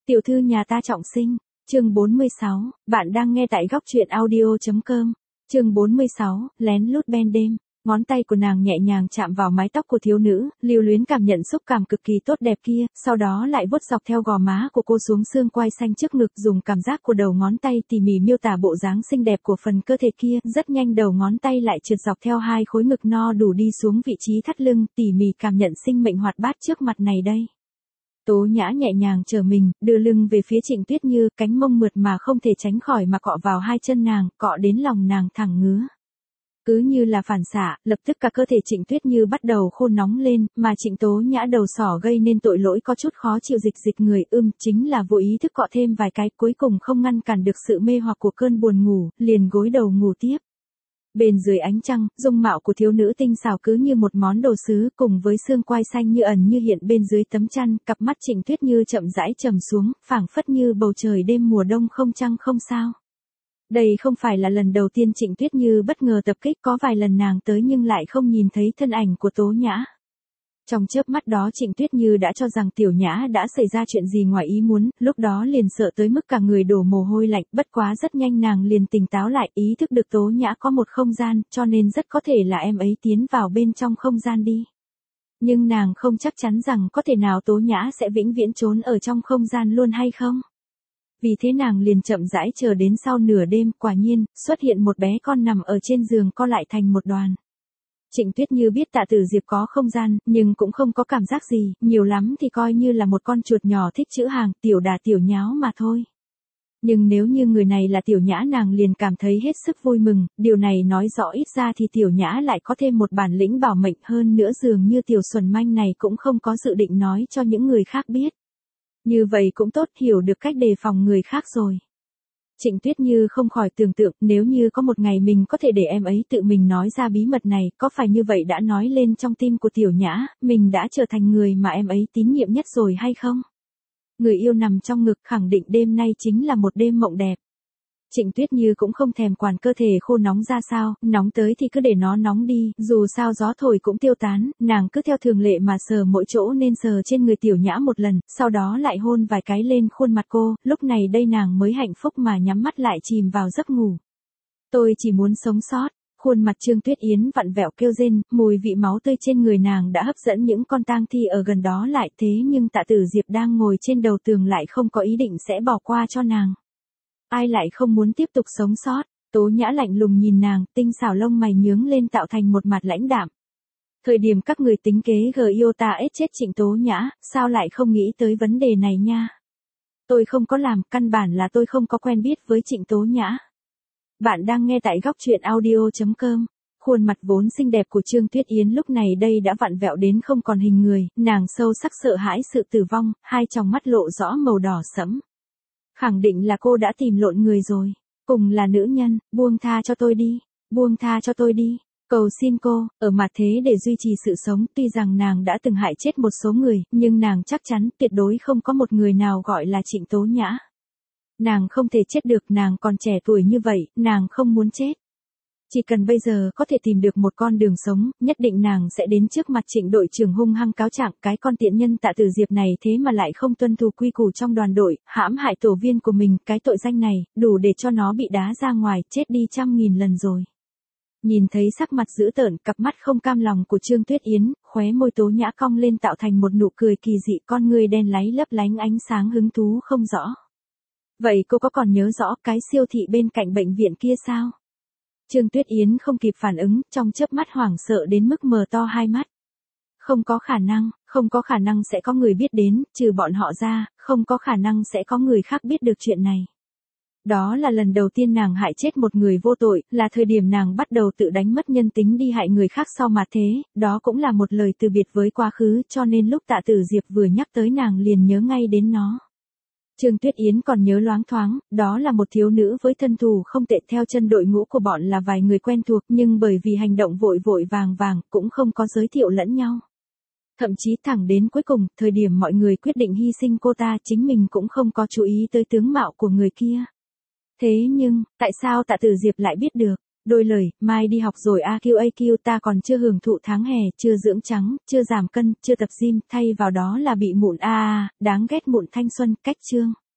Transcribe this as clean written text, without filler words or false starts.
Tiểu thư nhà ta trọng sinh, chương 46, bạn đang nghe tại góc truyện audio.com, chương 46, lén lút ban đêm, ngón tay của nàng nhẹ nhàng chạm vào mái tóc của thiếu nữ, lưu luyến cảm nhận xúc cảm cực kỳ tốt đẹp kia, sau đó lại vuốt dọc theo gò má của cô xuống xương quai xanh trước ngực, dùng cảm giác của đầu ngón tay tỉ mỉ miêu tả bộ dáng xinh đẹp của phần cơ thể kia, rất nhanh đầu ngón tay lại trượt dọc theo hai khối ngực no đủ đi xuống vị trí thắt lưng, tỉ mỉ cảm nhận sinh mệnh hoạt bát trước mặt này đây. Tố Nhã nhẹ nhàng trở mình, đưa lưng về phía Trịnh Tuyết Như, cánh mông mượt mà không thể tránh khỏi mà cọ vào hai chân nàng, cọ đến lòng nàng thẳng ngứa. Cứ như là phản xạ, lập tức cả cơ thể Trịnh Tuyết Như bắt đầu khô nóng lên, mà Trịnh Tố Nhã đầu sỏ gây nên tội lỗi có chút khó chịu dịch người, chính là vô ý thức cọ thêm vài cái, cuối cùng không ngăn cản được sự mê hoặc của cơn buồn ngủ, liền gối đầu ngủ tiếp. Bên dưới ánh trăng, dung mạo của thiếu nữ tinh xảo cứ như một món đồ sứ, cùng với xương quai xanh như ẩn như hiện bên dưới tấm chăn, cặp mắt Trịnh Tuyết Như chậm rãi trầm xuống, phảng phất như bầu trời đêm mùa đông không trăng không sao. Đây không phải là lần đầu tiên Trịnh Tuyết Như bất ngờ tập kích, có vài lần nàng tới nhưng lại không nhìn thấy thân ảnh của Tố Nhã. Trong chớp mắt đó Trịnh Tuyết Như đã cho rằng Tiểu Nhã đã xảy ra chuyện gì ngoài ý muốn, lúc đó liền sợ tới mức cả người đổ mồ hôi lạnh, bất quá rất nhanh nàng liền tỉnh táo lại, ý thức được Tố Nhã có một không gian, cho nên rất có thể là em ấy tiến vào bên trong không gian đi. Nhưng nàng không chắc chắn rằng có thể nào Tố Nhã sẽ vĩnh viễn trốn ở trong không gian luôn hay không. Vì thế nàng liền chậm rãi chờ đến sau nửa đêm, quả nhiên, xuất hiện một bé con nằm ở trên giường co lại thành một đoàn. Trịnh Tuyết Như biết Tạ Tử Diệp có không gian, nhưng cũng không có cảm giác gì, nhiều lắm thì coi như là một con chuột nhỏ thích chữ hàng, tiểu đà tiểu nháo mà thôi. Nhưng nếu như người này là Tiểu Nhã nàng liền cảm thấy hết sức vui mừng, điều này nói rõ ít ra thì Tiểu Nhã lại có thêm một bản lĩnh bảo mệnh, hơn nữa dường như Tiểu Xuẩn Manh này cũng không có dự định nói cho những người khác biết. Như vậy cũng tốt, hiểu được cách đề phòng người khác rồi. Trịnh Tuyết Như không khỏi tưởng tượng, nếu như có một ngày mình có thể để em ấy tự mình nói ra bí mật này, có phải như vậy đã nói lên trong tim của Tiểu Nhã, mình đã trở thành người mà em ấy tín nhiệm nhất rồi hay không? Người yêu nằm trong ngực, khẳng định đêm nay chính là một đêm mộng đẹp. Trịnh Tuyết Như cũng không thèm quản cơ thể khô nóng ra sao, nóng tới thì cứ để nó nóng đi, dù sao gió thổi cũng tiêu tán, nàng cứ theo thường lệ mà sờ mỗi chỗ nên sờ trên người Tiểu Nhã một lần, sau đó lại hôn vài cái lên khuôn mặt cô, lúc này đây nàng mới hạnh phúc mà nhắm mắt lại chìm vào giấc ngủ. Tôi chỉ muốn sống sót. Khuôn mặt Trương Tuyết Yến vặn vẹo kêu rên, mùi vị máu tươi trên người nàng đã hấp dẫn những con tang thi ở gần đó lại, thế nhưng Tạ Tử Diệp đang ngồi trên đầu tường lại không có ý định sẽ bỏ qua cho nàng. Ai lại không muốn tiếp tục sống sót? Tố Nhã lạnh lùng nhìn nàng, tinh xảo lông mày nhướng lên tạo thành một mặt lãnh đạm. Thời điểm các người tính kế Giota chết Trịnh Tố Nhã, sao lại không nghĩ tới vấn đề này nha? Tôi không có làm, căn bản là tôi không có quen biết với Trịnh Tố Nhã. Bạn đang nghe tại góc truyện audio.com. Khuôn mặt vốn xinh đẹp của Trương Tuyết Yến lúc này đây đã vặn vẹo đến không còn hình người, nàng sâu sắc sợ hãi sự tử vong, hai tròng mắt lộ rõ màu đỏ sẫm. Khẳng định là cô đã tìm lộn người rồi, cùng là nữ nhân, buông tha cho tôi đi, buông tha cho tôi đi, cầu xin cô, ở mặt thế để duy trì sự sống, tuy rằng nàng đã từng hại chết một số người, nhưng nàng chắc chắn tuyệt đối không có một người nào gọi là Trịnh Tố Nhã. Nàng không thể chết được, nàng còn trẻ tuổi như vậy, nàng không muốn chết. Chỉ cần bây giờ có thể tìm được một con đường sống, nhất định nàng sẽ đến trước mặt Trịnh đội trưởng hung hăng cáo trạng, cái con tiện nhân Tạ Tử Diệp này thế mà lại không tuân thủ quy củ trong đoàn đội, hãm hại tổ viên của mình, cái tội danh này, đủ để cho nó bị đá ra ngoài, chết đi 100.000 lần rồi. Nhìn thấy sắc mặt dữ tợn, cặp mắt không cam lòng của Trương Tuyết Yến, khóe môi Tố Nhã cong lên tạo thành một nụ cười kỳ dị, con người đen láy lấp lánh ánh sáng hứng thú không rõ. Vậy cô có còn nhớ rõ cái siêu thị bên cạnh bệnh viện kia sao? Trương Tuyết Yến không kịp phản ứng, trong chớp mắt hoảng sợ đến mức mở to hai mắt. Không có khả năng sẽ có người biết đến, trừ bọn họ ra, không có khả năng sẽ có người khác biết được chuyện này. Đó là lần đầu tiên nàng hại chết một người vô tội, là thời điểm nàng bắt đầu tự đánh mất nhân tính đi hại người khác sau mà thế, đó cũng là một lời từ biệt với quá khứ, cho nên lúc Tạ Tử Diệp vừa nhắc tới nàng liền nhớ ngay đến nó. Trương Tuyết Yến còn nhớ loáng thoáng, đó là một thiếu nữ với thân thủ không tệ, theo chân đội ngũ của bọn là vài người quen thuộc, nhưng bởi vì hành động vội vội vàng vàng, cũng không có giới thiệu lẫn nhau. Thậm chí thẳng đến cuối cùng, thời điểm mọi người quyết định hy sinh cô ta, chính mình cũng không có chú ý tới tướng mạo của người kia. Thế nhưng, tại sao Tạ Tử Diệp lại biết được? Đôi lời, mai đi học rồi AQ ta còn chưa hưởng thụ tháng hè, chưa dưỡng trắng, chưa giảm cân, chưa tập gym, thay vào đó là bị mụn đáng ghét mụn thanh xuân, cách chương.